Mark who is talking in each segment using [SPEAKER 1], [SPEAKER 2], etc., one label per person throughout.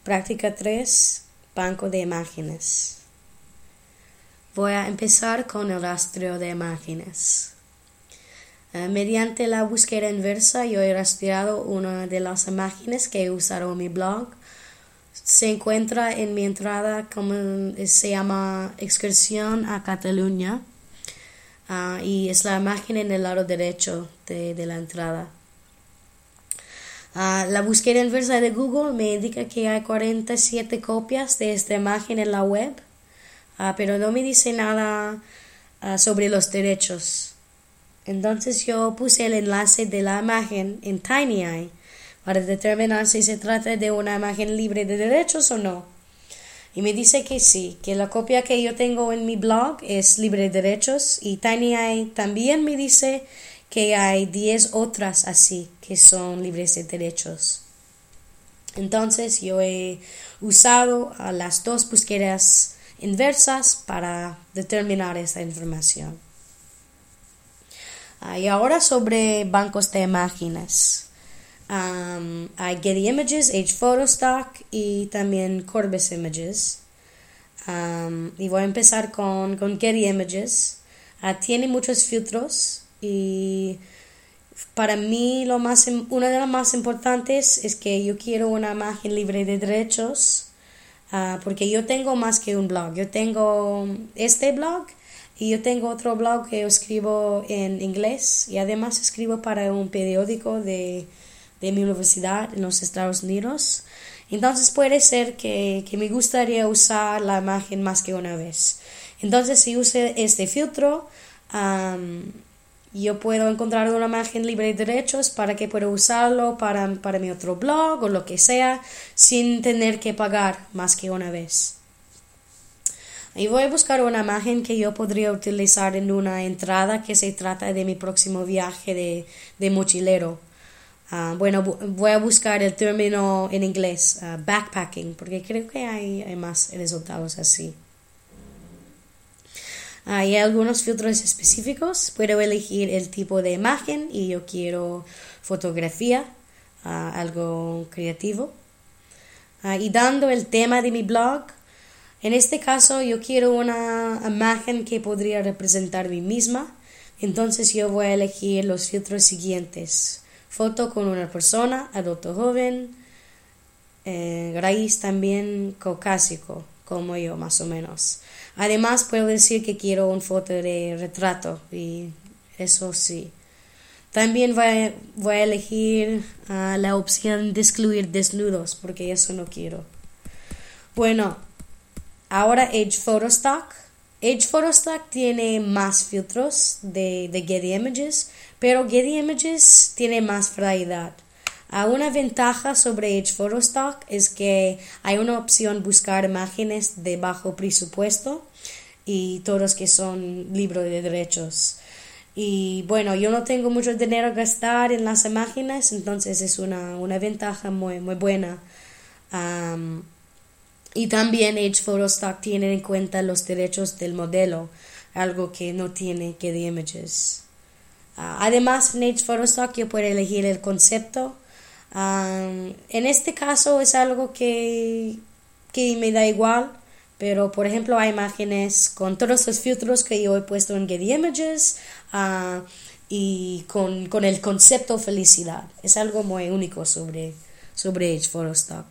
[SPEAKER 1] Práctica 3, banco de imágenes. Voy a empezar con el rastreo de imágenes. Mediante la búsqueda inversa, yo he rastreado una de las imágenes que he usado en mi blog. Se encuentra en mi entrada, como se llama, Excursión a Cataluña. Y es la imagen en el lado derecho de la entrada. La búsqueda inversa de Google me indica que hay 47 copias de esta imagen en la web, pero no me dice nada sobre los derechos. Entonces yo puse el enlace de la imagen en TinyEye para determinar si se trata de una imagen libre de derechos o no. Y me dice que sí, que la copia que yo tengo en mi blog es libre de derechos, y TinyEye también me dice que hay 10 otras así que son libres de derechos. Entonces yo he usado las dos búsquedas inversas para determinar esta información. Y ahora sobre bancos de imágenes. Hay Getty Images, H-Photostock y también Corbis Images. Y voy a empezar con Getty Images. Tiene muchos filtros y para mí una de las más importantes es que yo quiero una imagen libre de derechos, porque yo tengo más que un blog. Yo tengo este blog y yo tengo otro blog que yo escribo en inglés, y además escribo para un periódico de mi universidad en los Estados Unidos. Entonces puede ser que me gustaría usar la imagen más que una vez. Entonces si uso este filtro, yo puedo encontrar una imagen libre de derechos para que pueda usarlo para mi otro blog o lo que sea, sin tener que pagar más que una vez. Y voy a buscar una imagen que yo podría utilizar en una entrada que se trata de mi próximo viaje de mochilero. Voy a buscar el término en inglés, backpacking, porque creo que hay más resultados así. Hay algunos filtros específicos. Puedo elegir el tipo de imagen y yo quiero fotografía, algo creativo. Y dando el tema de mi blog, en este caso yo quiero una imagen que podría representar a mí misma. Entonces yo voy a elegir los filtros siguientes: foto con una persona, adulto joven, raíz también caucásico, como yo más o menos. Además puedo decir que quiero una foto de retrato, y eso sí. También voy a elegir la opción de excluir desnudos, porque eso no quiero. Bueno, ahora H-Photostock. H-Photostock tiene más filtros de Getty Images, pero Getty Images tiene más variedad. Una ventaja sobre H-Photostock es que hay una opción buscar imágenes de bajo presupuesto y todos que son libres de derechos. Y bueno, yo no tengo mucho dinero a gastar en las imágenes, entonces es una ventaja muy, muy buena. Y también H-Photostock tiene en cuenta los derechos del modelo, algo que no tiene Getty Images. Además, en H-Photostock yo puedo elegir el concepto. En este caso es algo que me da igual, pero por ejemplo hay imágenes con todos los filtros que yo he puesto en Getty Images, y con el concepto felicidad. Es algo muy único sobre H-Photostock.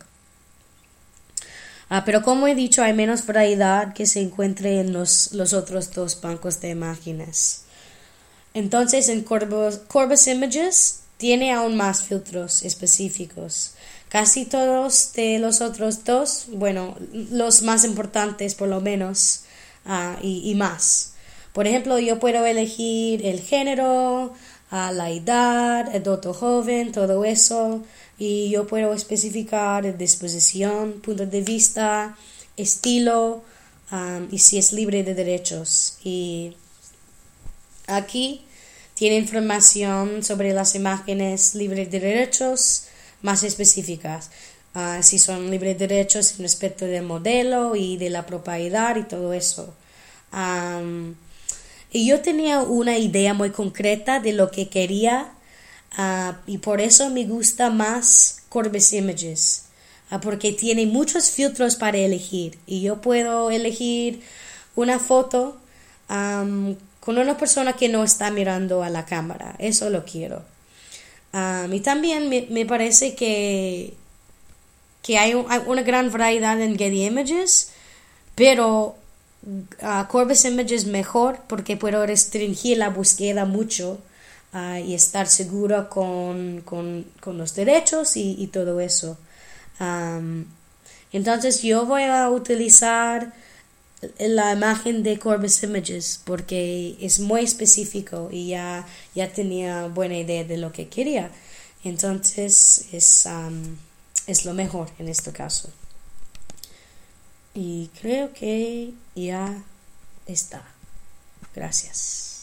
[SPEAKER 1] Pero como he dicho, hay menos variedad que se encuentre en los otros dos bancos de imágenes. Entonces en Corbis Images tiene aún más filtros específicos. Casi todos de los otros dos, bueno, los más importantes por lo menos, y más. Por ejemplo, yo puedo elegir el género, la edad, adulto joven, todo eso. Y yo puedo especificar disposición, punto de vista, estilo, y si es libre de derechos. Y aquí tiene información sobre las imágenes libres de derechos más específicas, si son libres de derechos en respecto del modelo y de la propiedad y todo eso. Y yo tenía una idea muy concreta de lo que quería, y por eso me gusta más Corbis Images. porque tiene muchos filtros para elegir y yo puedo elegir una foto con una persona que no está mirando a la cámara. Eso lo quiero. Y también me parece que hay una gran variedad en Getty Images, pero Corbis Images mejor porque puedo restringir la búsqueda mucho y estar seguro con los derechos y todo eso. Entonces yo voy a utilizar la imagen de Corbis Images porque es muy específico y ya tenía buena idea de lo que quería. Entonces es lo mejor en este caso. Y creo que ya está. Gracias.